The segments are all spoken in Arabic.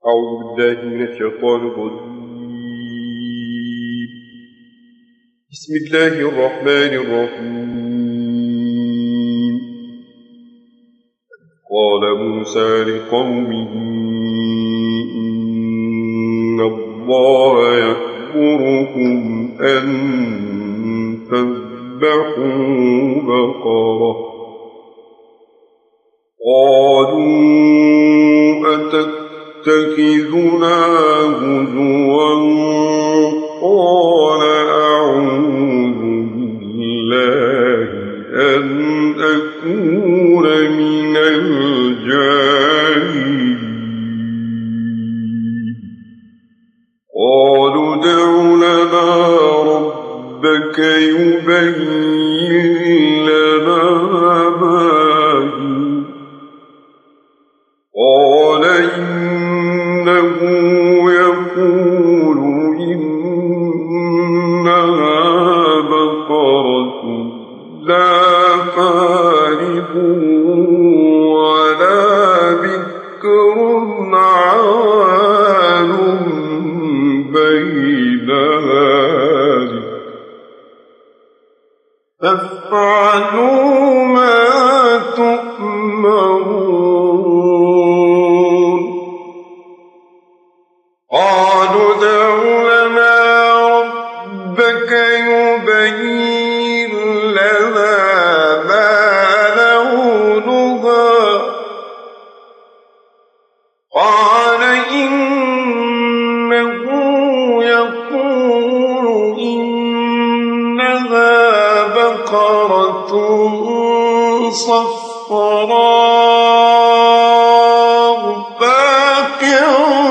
أعوذ بالله من الشيطان الرجيم. بسم الله الرحمن الرحيم. قال موسى لقومه إن الله يأمركم أن تذبحوا بقرة. قالوا أتتخذنا هزوا؟ قال أعوذ بالله أن أكون من الجاهلين. قالوا ادع لنا ربك يبين لنا ما هي. قال إنه يقول إنها بقرة لا فارغ ولا بكر عوان بين ذلك فافعلوا ما تؤمرون. قالوا ادع لنا ربك يبين لنا ما لونها. قال إنه يقول إنها بقرة صفراء فاقع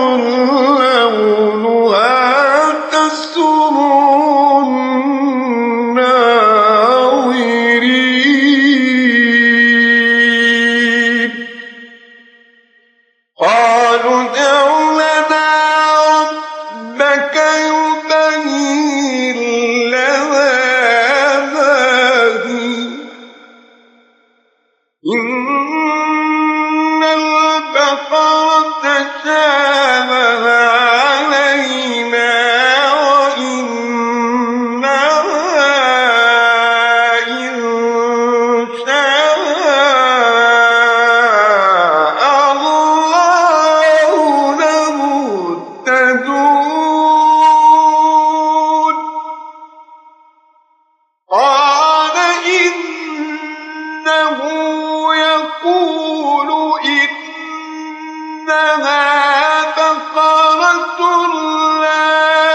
لونها تسر الناظرين. قالوا ادع لنا ربك يبين لنا ما هي. إن البقرة شابه علينا وإنها إن شاء الله لمهتدون. قال إنه يقول إنها بقرة لا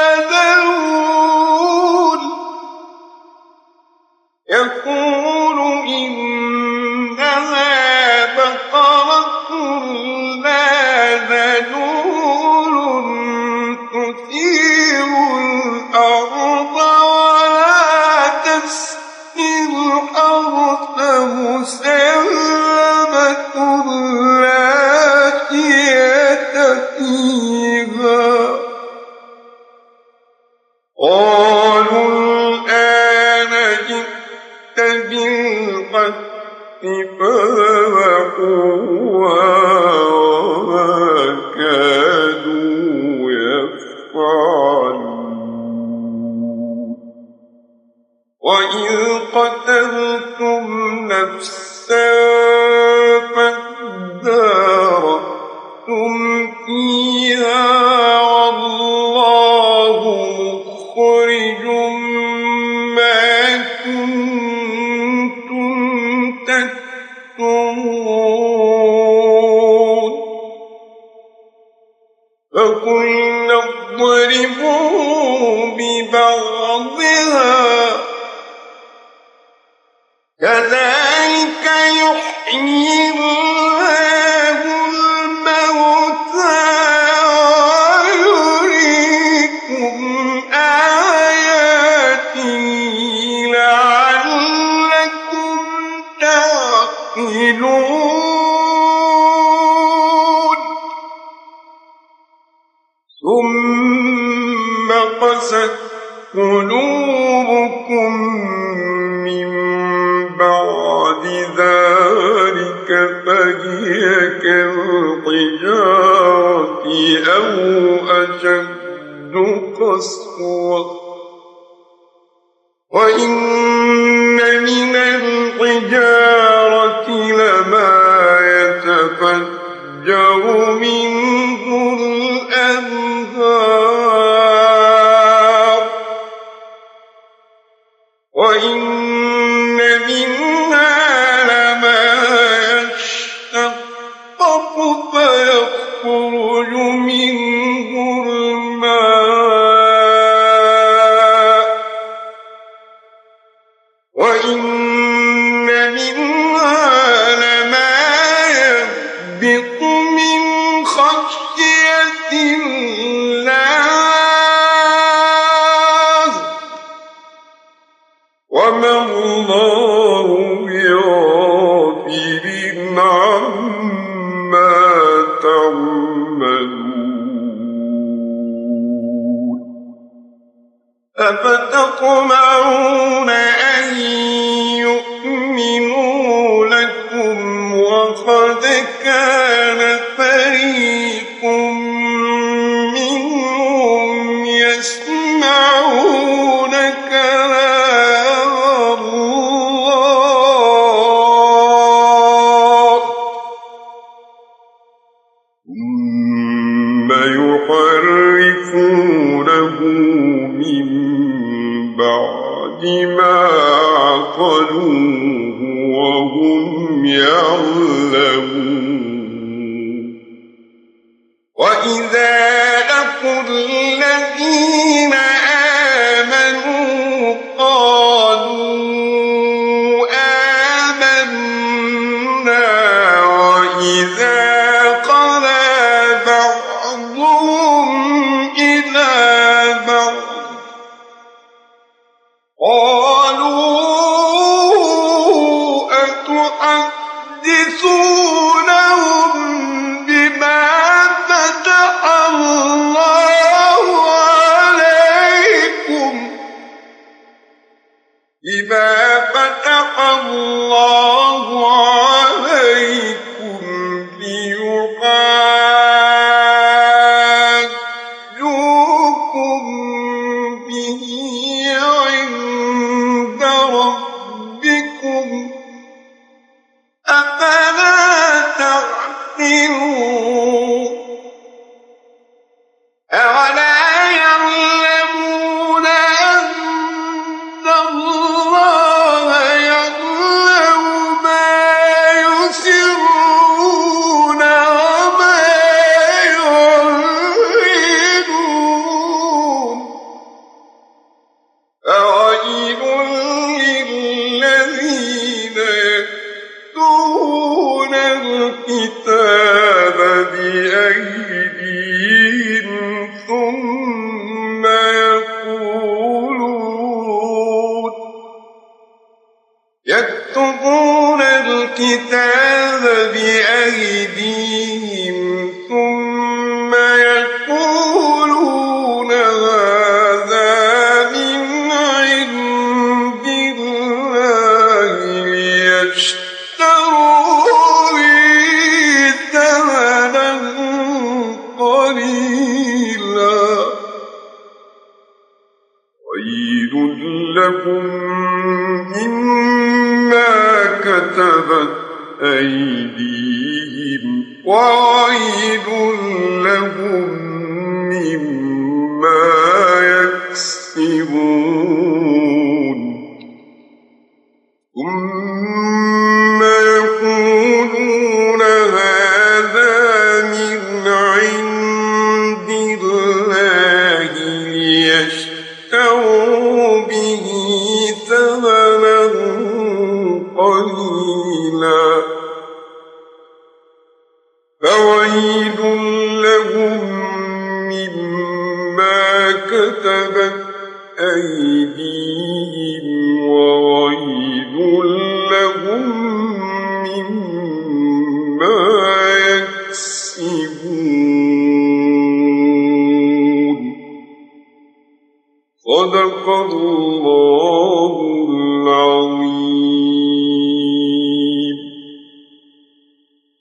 ذلول. يقول إنها بقرة لا ذلول تثير الأرض ولا تسقي الأرض مسلمة لا شية فيها. قالوا الآن جئت بالحق فذبحوها وما كانوا يفعلون. وإذ قتلتم نفسا فادارأتم فيها والله مخرج ما كنتم تكتمون. فقلنا اضربوا ببعضها كذلك يحيي الله الموتى ويريكم آياته لعلكم تعقلون. ثم قست قلوبكم من بعد ذلك فهي كالحجارة أو أشد قسوة وإن من الحجارة لما يتفجر منه الأنهار وإن منها لما يشقق فيخرج منه الماء وإن منها لما يهبط من خشية الله وما الله بغافل عما تعملون أفتطمعون أن يؤمنوا لكم وقد كان فريق منهم يسمعون كلام الله ثم يحرفونه من بعد ما عقلوه وهم يعلمون وإذا لقوا الذين آمنوا قالوا آمنا وإذا خلا بعضهم إلى بعض قالوا أتحدثونهم بما فتح الله عليكم ليحاجوكم به عند ربكم أفلا تعقلون أولا يعلمون أن الله يعلم ما يسرون وما يعلنون فويل للذين يكتبون الكتاب بأيديهم ثم يقولون هذا من عند الله ليشتروا به ثمنا قليلا ويل لهم مما كتبت أيديهم وويل لهم مما يكسبون ثم يقولون هذا من عند الله ليشتروا به ثمنا قليلا فويل لهم مما كتبت أيديهم وويل لهم مما يكسبون صدق الله